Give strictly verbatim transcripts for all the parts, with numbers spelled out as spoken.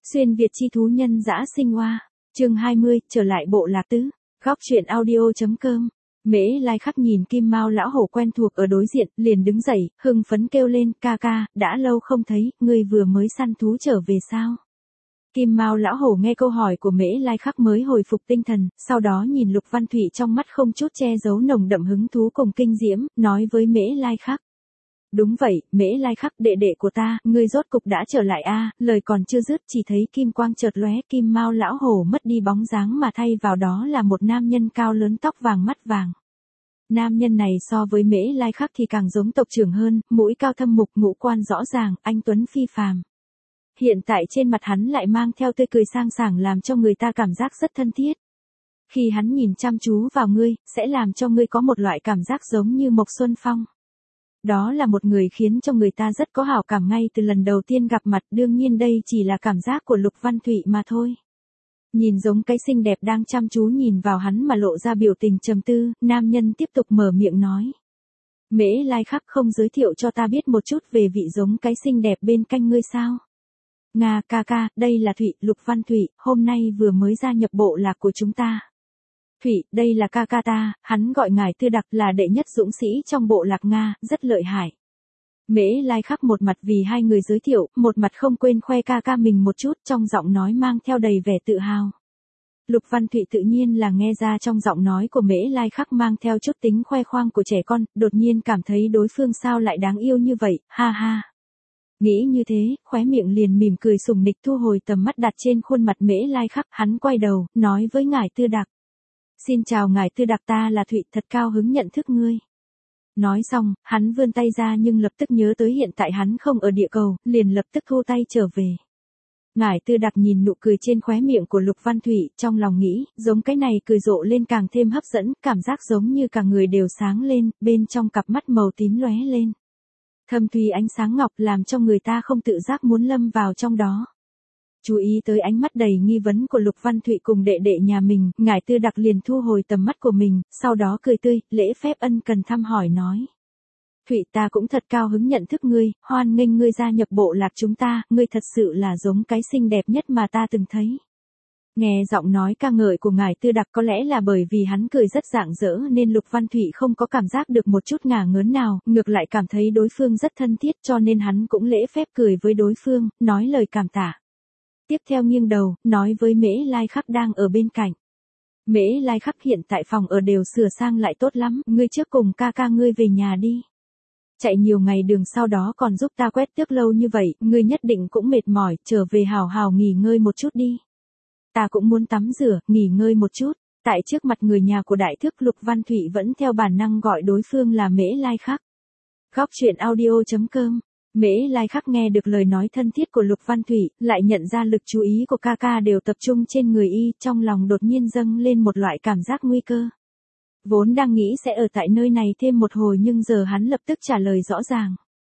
Xuyên Việt chi thú nhân dã sinh hoa. Chương hai mươi, trở lại bộ lạc tứ. Góc truyện audio.com. Mễ Lai Khắc nhìn Kim Mao lão hổ quen thuộc ở đối diện, liền đứng dậy, hưng phấn kêu lên, ca ca, đã lâu không thấy, ngươi vừa mới săn thú trở về sao? Kim Mao lão hổ nghe câu hỏi của Mễ Lai Khắc mới hồi phục tinh thần, sau đó nhìn Lục Văn Thụy trong mắt không chút che giấu nồng đậm hứng thú cùng kinh diễm, nói với Mễ Lai Khắc. Đúng vậy, Mễ Lai Khắc đệ đệ của ta, ngươi rốt cục đã trở lại a. Lời còn chưa dứt chỉ thấy kim quang chợt lóe, Kim Mao lão hổ mất đi bóng dáng mà thay vào đó là một nam nhân cao lớn tóc vàng mắt vàng. Nam nhân này so với Mễ Lai Khắc thì càng giống tộc trưởng hơn, mũi cao thâm mục, ngũ quan rõ ràng, anh tuấn phi phàm. Hiện tại trên mặt hắn lại mang theo tươi cười sang sảng làm cho người ta cảm giác rất thân thiết. Khi hắn nhìn chăm chú vào ngươi, sẽ làm cho ngươi có một loại cảm giác giống như Mộc Xuân Phong. Đó là một người khiến cho người ta rất có hảo cảm ngay từ lần đầu tiên gặp mặt, đương nhiên đây chỉ là cảm giác của Lục Văn Thụy mà thôi. Nhìn giống cái xinh đẹp đang chăm chú nhìn vào hắn mà lộ ra biểu tình trầm tư, nam nhân tiếp tục mở miệng nói. Mễ Lai Khắc không giới thiệu cho ta biết một chút về vị giống cái xinh đẹp bên cạnh ngươi sao? Nga ca ca, đây là Thụy, Lục Văn Thụy, hôm nay vừa mới gia nhập bộ lạc của chúng ta. Thụy, đây là ca ca ta, hắn gọi ngài Tư Đặc là đệ nhất dũng sĩ trong bộ lạc Nga, rất lợi hại. Mễ Lai Khắc một mặt vì hai người giới thiệu, một mặt không quên khoe ca ca mình một chút, trong giọng nói mang theo đầy vẻ tự hào. Lục Văn Thụy tự nhiên là nghe ra trong giọng nói của Mễ Lai Khắc mang theo chút tính khoe khoang của trẻ con, đột nhiên cảm thấy đối phương sao lại đáng yêu như vậy, ha ha. Nghĩ như thế, khóe miệng liền mỉm cười sủng nịch thu hồi tầm mắt đặt trên khuôn mặt Mễ Lai Khắc, hắn quay đầu, nói với ngài Tư Đặc. Xin chào ngài Tư Đặc, ta là Thụy, thật cao hứng nhận thức ngươi. Nói xong, hắn vươn tay ra nhưng lập tức nhớ tới hiện tại hắn không ở địa cầu, liền lập tức thu tay trở về. Ngài Tư Đặc nhìn nụ cười trên khóe miệng của Lục Văn Thụy, trong lòng nghĩ, giống cái này cười rộ lên càng thêm hấp dẫn, cảm giác giống như cả người đều sáng lên, bên trong cặp mắt màu tím lóe lên. Thâm thúy ánh sáng ngọc làm cho người ta không tự giác muốn lâm vào trong đó. Chú ý tới ánh mắt đầy nghi vấn của Lục Văn Thụy cùng đệ đệ nhà mình, ngài Tư Đặc liền thu hồi tầm mắt của mình, sau đó cười tươi, lễ phép ân cần thăm hỏi nói. Thụy, ta cũng thật cao hứng nhận thức ngươi, hoan nghênh ngươi gia nhập bộ lạc chúng ta, ngươi thật sự là giống cái xinh đẹp nhất mà ta từng thấy. Nghe giọng nói ca ngợi của ngài Tư Đặc có lẽ là bởi vì hắn cười rất rạng rỡ nên Lục Văn Thụy không có cảm giác được một chút ngả ngớn nào, ngược lại cảm thấy đối phương rất thân thiết cho nên hắn cũng lễ phép cười với đối phương, nói lời cảm tạ. Tiếp theo nghiêng đầu, nói với Mễ Lai Khắc đang ở bên cạnh. Mễ Lai Khắc hiện tại phòng ở đều sửa sang lại tốt lắm, ngươi trước cùng ca ca ngươi về nhà đi. Chạy nhiều ngày đường sau đó còn giúp ta quét tước lâu như vậy, ngươi nhất định cũng mệt mỏi, trở về hào hào nghỉ ngơi một chút đi. Ta cũng muốn tắm rửa, nghỉ ngơi một chút. Tại trước mặt người nhà của đại thước, Lục Văn Thụy vẫn theo bản năng gọi đối phương là Mễ Lai Khắc. Góc truyện audio.com. Mễ Lai Khắc nghe được lời nói thân thiết của Lục Văn Thụy, lại nhận ra lực chú ý của ca ca đều tập trung trên người y, trong lòng đột nhiên dâng lên một loại cảm giác nguy cơ. Vốn đang nghĩ sẽ ở tại nơi này thêm một hồi nhưng giờ hắn lập tức trả lời rõ ràng.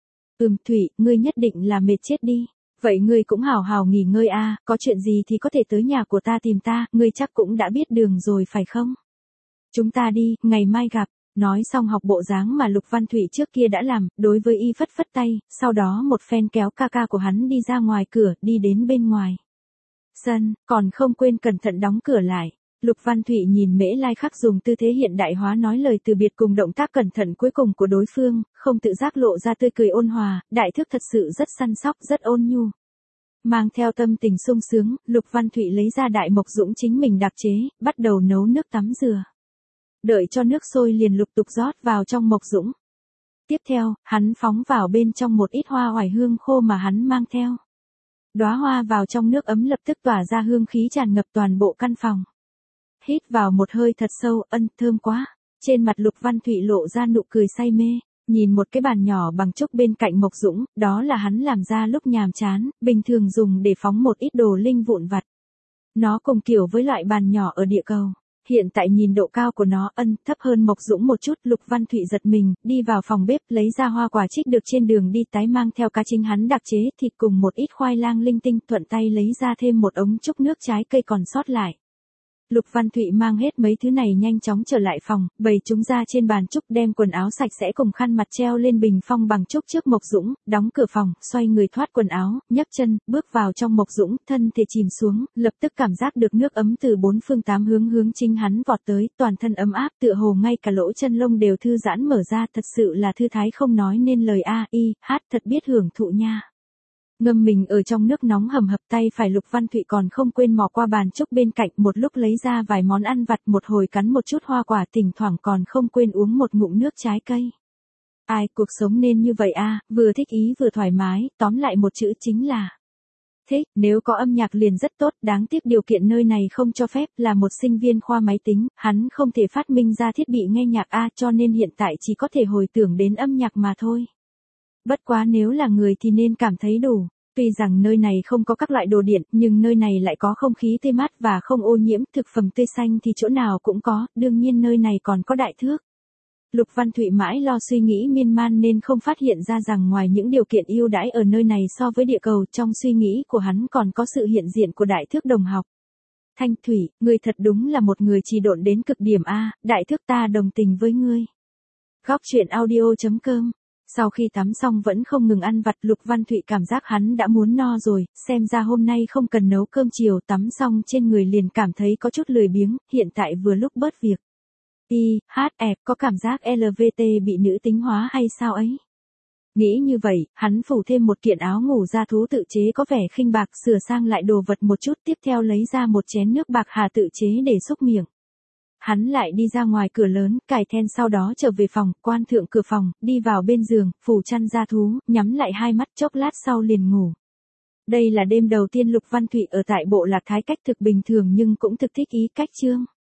Ừm Thụy, ngươi nhất định là mệt chết đi. Vậy ngươi cũng hào hào nghỉ ngơi a, có chuyện gì thì có thể tới nhà của ta tìm ta, ngươi chắc cũng đã biết đường rồi phải không? Chúng ta đi, ngày mai gặp. Nói xong học bộ dáng mà Lục Văn Thụy trước kia đã làm, đối với y phất phất tay, sau đó một phen kéo ca ca của hắn đi ra ngoài cửa, đi đến bên ngoài sân, còn không quên cẩn thận đóng cửa lại. Lục Văn Thụy nhìn Mễ Lai Khắc dùng tư thế hiện đại hóa nói lời từ biệt cùng động tác cẩn thận cuối cùng của đối phương, không tự giác lộ ra tươi cười ôn hòa, đại thước thật sự rất săn sóc, rất ôn nhu. Mang theo tâm tình sung sướng, Lục Văn Thụy lấy ra đại mộc dũng chính mình đặc chế, bắt đầu nấu nước tắm rửa. Đợi cho nước sôi liền lục tục rót vào trong mộc dũng. Tiếp theo, hắn phóng vào bên trong một ít hoa oải hương khô mà hắn mang theo. Đóa hoa vào trong nước ấm lập tức tỏa ra hương khí tràn ngập toàn bộ căn phòng. Hít vào một hơi thật sâu, ân, thơm quá. Trên mặt Lục Văn Thụy lộ ra nụ cười say mê, nhìn một cái bàn nhỏ bằng trúc bên cạnh mộc dũng, đó là hắn làm ra lúc nhàm chán, bình thường dùng để phóng một ít đồ linh vụn vặt. Nó cùng kiểu với loại bàn nhỏ ở địa cầu. Hiện tại nhìn độ cao của nó, ân, thấp hơn mộc dũng một chút, Lục Văn Thụy giật mình, đi vào phòng bếp, lấy ra hoa quả trích được trên đường đi tái mang theo cá chính hắn đặc chế, thịt cùng một ít khoai lang linh tinh, thuận tay lấy ra thêm một ống trúc nước trái cây còn sót lại. Lục Văn Thụy mang hết mấy thứ này nhanh chóng trở lại phòng, bày chúng ra trên bàn trúc, đem quần áo sạch sẽ cùng khăn mặt treo lên bình phong bằng trúc trước Mộc Dũng, đóng cửa phòng, xoay người thoát quần áo, nhấc chân, bước vào trong Mộc Dũng, thân thể chìm xuống, lập tức cảm giác được nước ấm từ bốn phương tám hướng hướng chính hắn vọt tới, toàn thân ấm áp, tựa hồ ngay cả lỗ chân lông đều thư giãn mở ra, thật sự là thư thái không nói nên lời a, y, hát thật biết hưởng thụ nha. Ngâm mình ở trong nước nóng hầm hập, tay phải Lục Văn Thụy còn không quên mò qua bàn trúc bên cạnh, một lúc lấy ra vài món ăn vặt, một hồi cắn một chút hoa quả, thỉnh thoảng còn không quên uống một ngụm nước trái cây. Ai, cuộc sống nên như vậy a, vừa thích ý vừa thoải mái, tóm lại một chữ chính là thích. Nếu có âm nhạc liền rất tốt, đáng tiếc điều kiện nơi này không cho phép, là một sinh viên khoa máy tính, hắn không thể phát minh ra thiết bị nghe nhạc a, cho nên hiện tại chỉ có thể hồi tưởng đến âm nhạc mà thôi. Bất quá nếu là người thì nên cảm thấy đủ. Tuy rằng nơi này không có các loại đồ điện, nhưng nơi này lại có không khí tươi mát và không ô nhiễm, thực phẩm tươi xanh thì chỗ nào cũng có, đương nhiên nơi này còn có đại thước. Lục Văn Thụy mãi lo suy nghĩ miên man nên không phát hiện ra rằng ngoài những điều kiện ưu đãi ở nơi này so với địa cầu, trong suy nghĩ của hắn còn có sự hiện diện của đại thước đồng học. Thanh Thủy, ngươi thật đúng là một người trì độn đến cực điểm a, đại thước ta đồng tình với ngươi. Góc truyện audio chấm com. Sau khi tắm xong vẫn không ngừng ăn vặt, Lục Văn Thụy cảm giác hắn đã muốn no rồi, xem ra hôm nay không cần nấu cơm chiều, tắm xong trên người liền cảm thấy có chút lười biếng, hiện tại vừa lúc bớt việc. Y, hát, ẹp, có cảm giác lờ vê tê bị nữ tính hóa hay sao ấy? Nghĩ như vậy, hắn phủ thêm một kiện áo ngủ da thú tự chế có vẻ khinh bạc, sửa sang lại đồ vật một chút, tiếp theo lấy ra một chén nước bạc hà tự chế để xúc miệng. Hắn lại đi ra ngoài cửa lớn, cài then sau đó trở về phòng, quan thượng cửa phòng, đi vào bên giường, phủ chăn da thú, nhắm lại hai mắt, chốc lát sau liền ngủ. Đây là đêm đầu tiên Lục Văn Thụy ở tại bộ Lạc Thái, cách thực bình thường nhưng cũng thực thích ý cách chương.